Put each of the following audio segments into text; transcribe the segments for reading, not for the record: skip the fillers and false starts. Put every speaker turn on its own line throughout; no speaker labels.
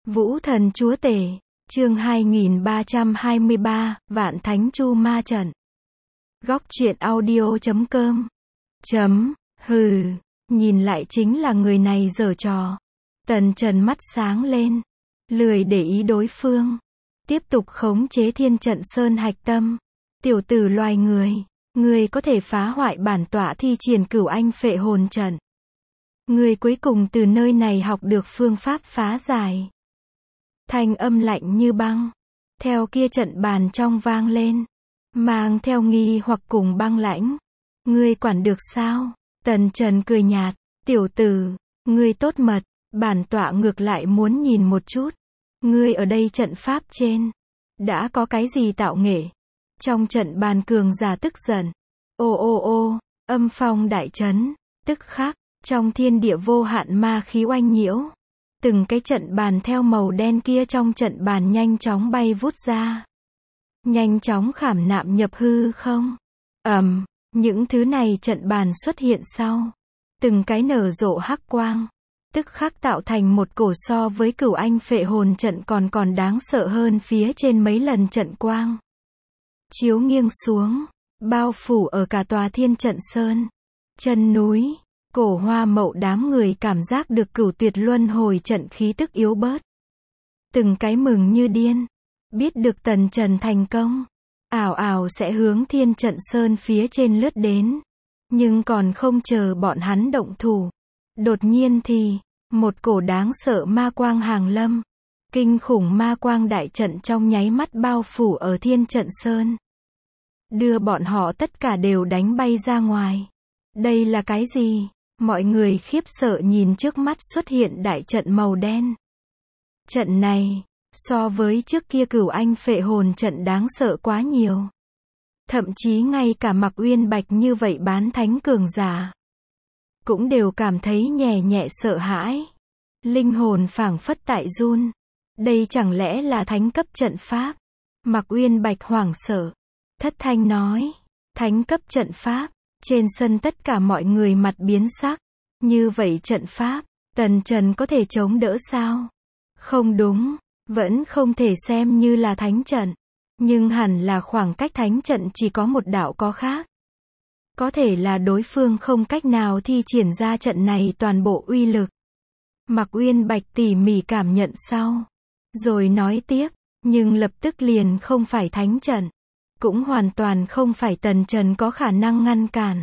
Vũ thần chúa tể, chương 2323, Vạn Thánh Chu Ma Trận. Góc truyện audio.com. Hừ, nhìn lại chính là người này giở trò. Tần Trần mắt sáng lên, lười để ý đối phương, tiếp tục khống chế thiên trận sơn hạch tâm. Tiểu tử loài người có thể phá hoại bản tọa thi triển Cửu Anh Phệ Hồn Trận. Người cuối cùng từ nơi này học được phương pháp phá giải. Thanh âm lạnh như băng, theo kia trận bàn trong vang lên, mang theo nghi hoặc cùng băng lãnh. Ngươi quản được sao? Tần Trần cười nhạt, tiểu tử, ngươi tốt mật, bản tọa ngược lại muốn nhìn một chút. Ngươi ở đây trận pháp trên, đã có cái gì tạo nghệ? Trong trận bàn cường giả tức giận. Ô, âm phong đại chấn, tức khắc, trong thiên địa vô hạn ma khí oanh nhiễu. Từng cái trận bàn theo màu đen kia trong trận bàn nhanh chóng bay vút ra. Nhanh chóng khảm nạm nhập hư không. Những thứ này trận bàn xuất hiện sau. Từng cái nở rộ hắc quang. Tức khắc tạo thành một cổ so với Cửu Anh Phệ Hồn Trận còn đáng sợ hơn phía trên mấy lần trận quang. Chiếu nghiêng xuống, bao phủ ở cả tòa thiên trận sơn. Chân núi. Cổ Hoa Mậu đám người cảm giác được Cửu Tuyệt Luân Hồi Trận khí tức yếu bớt. Từng cái mừng như điên. Biết được Tần Trần thành công. Ảo sẽ hướng thiên trận sơn phía trên lướt đến. Nhưng còn không chờ bọn hắn động thủ. Đột nhiên thì, một cổ đáng sợ ma quang hàng lâm. Kinh khủng ma quang đại trận trong nháy mắt bao phủ ở thiên trận sơn. Đưa bọn họ tất cả đều đánh bay ra ngoài. Đây là cái gì? Mọi người khiếp sợ nhìn trước mắt xuất hiện đại trận màu đen. Trận này, so với trước kia Cửu Anh Phệ Hồn Trận đáng sợ quá nhiều. Thậm chí ngay cả Mạc Uyên Bạch như vậy bán thánh cường giả, cũng đều cảm thấy nhẹ sợ hãi. Linh hồn phảng phất tại run. Đây chẳng lẽ là thánh cấp trận pháp? Mạc Uyên Bạch hoảng sợ, thất thanh nói, thánh cấp trận pháp. Trên sân tất cả mọi người mặt biến sắc. Như vậy trận pháp, Tần Trần có thể chống đỡ sao? Không đúng, vẫn không thể xem như là thánh trận. Nhưng hẳn là khoảng cách thánh trận chỉ có một đạo có khác. Có thể là đối phương không cách nào thi triển ra trận này toàn bộ uy lực. Mạc Uyên Bạch tỉ mỉ cảm nhận sau. Rồi nói tiếp, nhưng lập tức liền không phải thánh trận. Cũng hoàn toàn không phải Tần Trần có khả năng ngăn cản.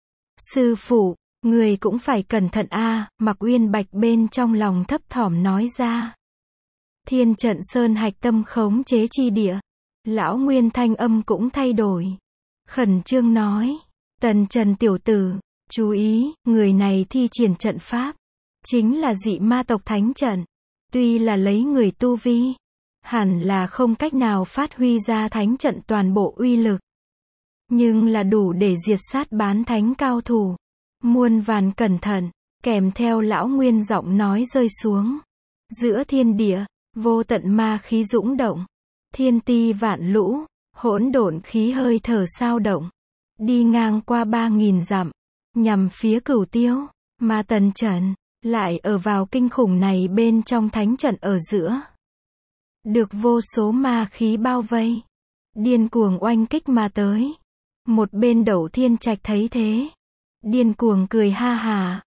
Sư phụ, người cũng phải cẩn thận a, Mạc Uyên Bạch bên trong lòng thấp thỏm nói ra. Thiên trận sơn hạch tâm khống chế chi địa. Lão Nguyên thanh âm cũng thay đổi. Khẩn trương nói, Tần Trần tiểu tử, chú ý, người này thi triển trận pháp. Chính là dị ma tộc thánh trận. Tuy là lấy người tu vi, hẳn là không cách nào phát huy ra thánh trận toàn bộ uy lực. Nhưng là đủ để diệt sát bán thánh cao thủ. Muôn vàn cẩn thận, kèm theo lão Nguyên giọng nói rơi xuống. Giữa thiên địa, vô tận ma khí dũng động. Thiên ti vạn lũ, hỗn độn khí hơi thở sao động. Đi ngang qua 3.000 dặm, nhằm phía Cửu Tiêu. Mà Tần Trần, lại ở vào kinh khủng này bên trong thánh trận ở giữa. Được vô số ma khí bao vây. Điên cuồng oanh kích mà tới. Một bên Đẩu Thiên Trạch thấy thế. Điên cuồng cười ha hà.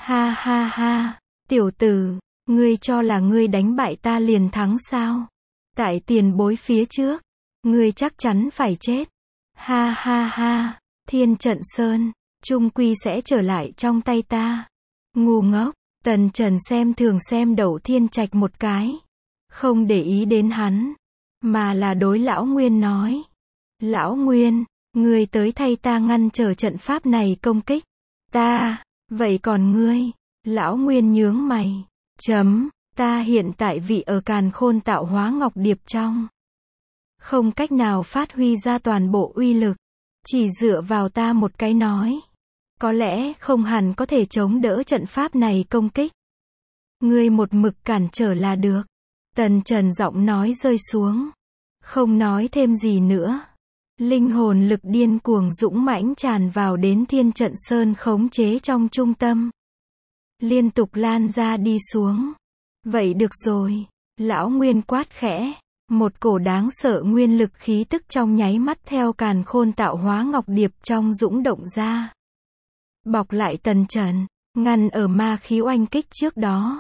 Ha, tiểu tử, ngươi cho là ngươi đánh bại ta liền thắng sao? Tại tiền bối phía trước, ngươi chắc chắn phải chết. Ha, thiên trận sơn, chung quy sẽ trở lại trong tay ta. Ngu ngốc, Tần Trần xem thường xem Đẩu Thiên Trạch một cái. Không để ý đến hắn, mà là đối Lão Nguyên nói. Lão Nguyên, ngươi tới thay ta ngăn trở trận pháp này công kích. Ta, vậy còn ngươi? Lão Nguyên nhướng mày. Ta hiện tại vị ở Càn Khôn Tạo Hóa Ngọc Điệp trong. Không cách nào phát huy ra toàn bộ uy lực. Chỉ dựa vào ta một cái nói. Có lẽ không hẳn có thể chống đỡ trận pháp này công kích. Ngươi một mực cản trở là được. Tần Trần giọng nói rơi xuống. Không nói thêm gì nữa. Linh hồn lực điên cuồng dũng mãnh tràn vào đến thiên trận sơn khống chế trong trung tâm. Liên tục lan ra đi xuống. Vậy được rồi. Lão Nguyên quát khẽ. Một cổ đáng sợ nguyên lực khí tức trong nháy mắt theo càn khôn tạo hóa ngọc điệp trong dũng động ra. Bọc lại Tần Trần, ngăn ở ma khí oanh kích trước đó.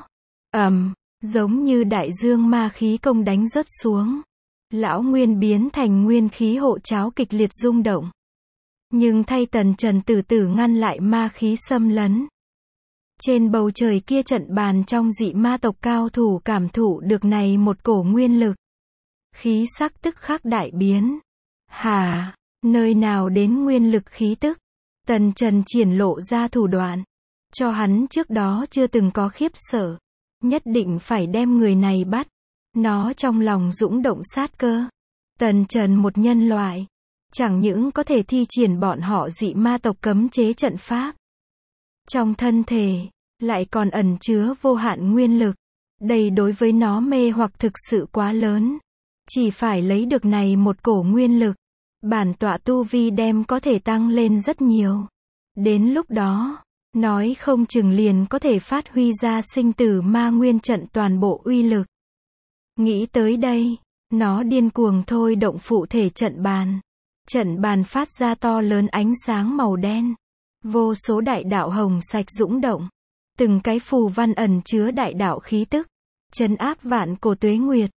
Giống như đại dương ma khí công đánh rớt xuống. Lão Nguyên biến thành nguyên khí hộ cháo kịch liệt rung động. Nhưng thay Tần Trần từ từ ngăn lại ma khí xâm lấn. Trên bầu trời kia trận bàn trong dị ma tộc cao thủ cảm thụ được này một cổ nguyên lực. Khí sắc tức khắc đại biến. Hả? Nơi nào đến nguyên lực khí tức? Tần Trần triển lộ ra thủ đoạn. Cho hắn trước đó chưa từng có khiếp sợ. Nhất định phải đem người này bắt. Nó trong lòng dũng động sát cơ. Tần Trần một nhân loại. Chẳng những có thể thi triển bọn họ dị ma tộc cấm chế trận pháp. Trong thân thể, lại còn ẩn chứa vô hạn nguyên lực. Đây đối với nó mê hoặc thực sự quá lớn. Chỉ phải lấy được này một cổ nguyên lực. Bản tọa tu vi đem có thể tăng lên rất nhiều. Đến lúc đó, nói không chừng liền có thể phát huy ra sinh tử ma nguyên trận toàn bộ uy lực. Nghĩ tới đây, nó điên cuồng thôi động phụ thể trận bàn. Trận bàn phát ra to lớn ánh sáng màu đen. Vô số đại đạo hồng sạch dũng động. Từng cái phù văn ẩn chứa đại đạo khí tức. Trấn áp vạn cổ tuế nguyệt.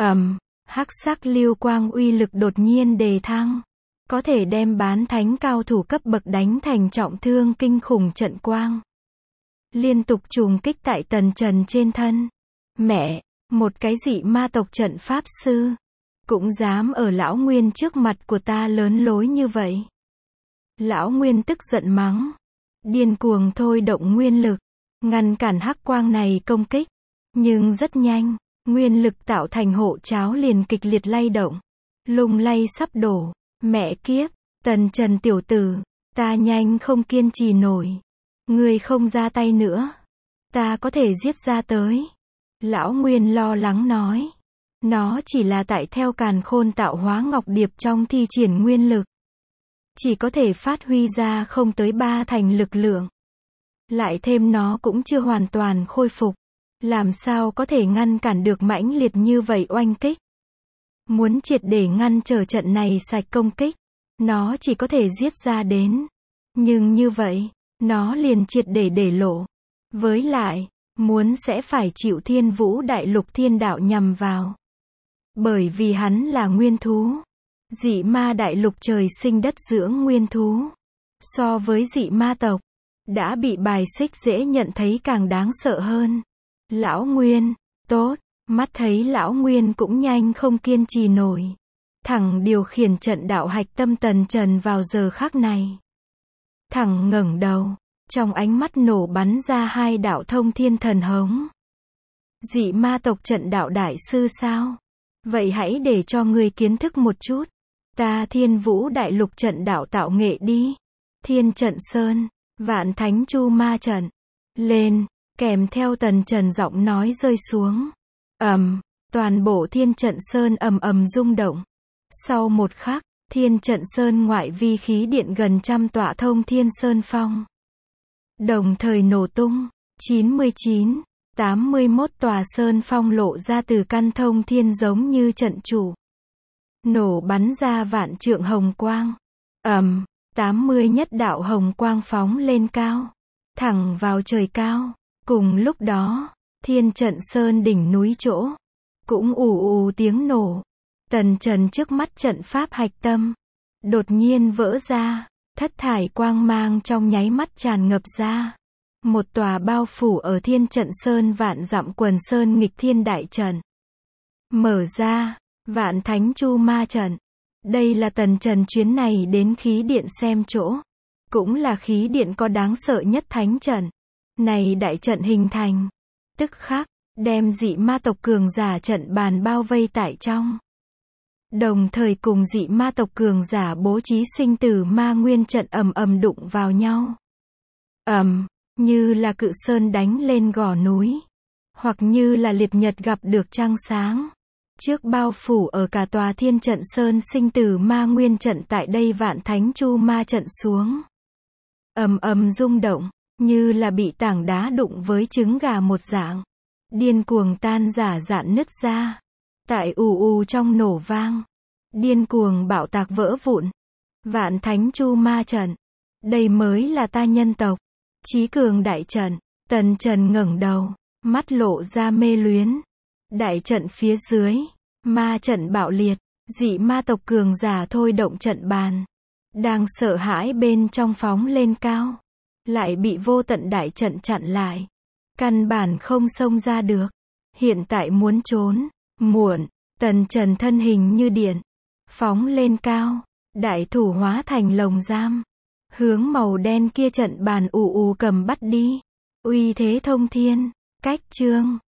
Hắc sắc lưu quang uy lực đột nhiên đề thăng. Có thể đem bán thánh cao thủ cấp bậc đánh thành trọng thương kinh khủng trận quang. Liên tục trùng kích tại Tần Trần trên thân. Mẹ, một cái dị ma tộc trận pháp sư. Cũng dám ở Lão Nguyên trước mặt của ta lớn lối như vậy. Lão Nguyên tức giận mắng. Điên cuồng thôi động nguyên lực. Ngăn cản hắc quang này công kích. Nhưng rất nhanh, nguyên lực tạo thành hộ cháo liền kịch liệt lay động. Lung lay sắp đổ. Mẹ kiếp, Tần Trần tiểu tử, ta nhanh không kiên trì nổi. Ngươi không ra tay nữa. Ta có thể giết ra tới. Lão Nguyên lo lắng nói. Nó chỉ là tại theo càn khôn tạo hóa ngọc điệp trong thi triển nguyên lực. Chỉ có thể phát huy ra không tới 3 thành lực lượng. Lại thêm nó cũng chưa hoàn toàn khôi phục. Làm sao có thể ngăn cản được mãnh liệt như vậy oanh kích. Muốn triệt để ngăn trở trận này sạch công kích. Nó chỉ có thể giết ra đến. Nhưng như vậy, nó liền triệt để lộ. Với lại, muốn sẽ phải chịu Thiên Vũ Đại Lục thiên đạo nhằm vào. Bởi vì hắn là nguyên thú. Dị ma đại lục trời sinh đất dưỡng nguyên thú. So với dị ma tộc, đã bị bài xích dễ nhận thấy càng đáng sợ hơn. Lão Nguyên, tốt, mắt thấy Lão Nguyên cũng nhanh không kiên trì nổi. Thẳng điều khiển trận đạo hạch tâm Tần Trần vào giờ khắc này. Thẳng ngẩng đầu, trong ánh mắt nổ bắn ra 2 đạo thông thiên thần hống. Dị ma tộc trận đạo đại sư sao? Vậy hãy để cho ngươi kiến thức một chút. Ta Thiên Vũ Đại Lục trận đạo tạo nghệ đi. Thiên Trận Sơn, Vạn Thánh Chu Ma Trận. Lên, kèm theo Tần Trần giọng nói rơi xuống. Toàn bộ Thiên Trận Sơn ầm rung động. Sau một khắc, Thiên Trận Sơn ngoại vi khí điện gần 100 tọa thông thiên sơn phong. Đồng thời nổ tung, 99, 81 tòa sơn phong lộ ra từ căn thông thiên giống như trận chủ. Nổ bắn ra vạn trượng hồng quang. 80 nhất đạo hồng quang phóng lên cao. Thẳng vào trời cao. Cùng lúc đó, Thiên Trận Sơn đỉnh núi chỗ. Cũng ù tiếng nổ. Tần Trần trước mắt trận pháp hạch tâm. Đột nhiên vỡ ra. Thất thải quang mang trong nháy mắt tràn ngập ra. Một tòa bao phủ ở Thiên Trận Sơn vạn dặm quần sơn nghịch thiên đại trận. Mở ra, Vạn Thánh Chu Ma Trận. Đây là Tần Trần chuyến này đến khí điện xem chỗ. Cũng là khí điện có đáng sợ nhất thánh trận. Này đại trận hình thành. Tức khắc, đem dị ma tộc cường giả trận bàn bao vây tại trong. Đồng thời cùng dị ma tộc cường giả bố trí sinh tử ma nguyên trận ầm đụng vào nhau. Như là cự sơn đánh lên gò núi. Hoặc như là liệt nhật gặp được trăng sáng. Trước bao phủ ở cả tòa Thiên Trận Sơn sinh tử ma nguyên trận tại đây Vạn Thánh Chu Ma Trận xuống. Rung động, như là bị tảng đá đụng với trứng gà một dạng. Điên cuồng tan rã rạn nứt ra. Tại ù ù trong nổ vang. Điên cuồng bạo tạc vỡ vụn. Vạn thánh chu ma trận. Đây mới là ta nhân tộc. Chí cường đại trận. Tần Trần ngẩng đầu. Mắt lộ ra mê luyến. Đại trận phía dưới. Ma trận bạo liệt. Dị ma tộc cường giả thôi động trận bàn. Đang sợ hãi bên trong phóng lên cao. Lại bị vô tận đại trận chặn lại. Căn bản không xông ra được. Hiện tại muốn trốn. Muộn. Tần Trần thân hình như điện. Phóng lên cao. Đại thủ hóa thành lồng giam. Hướng màu đen kia trận bàn ù ù cầm bắt đi. Uy thế thông thiên. Cách chương.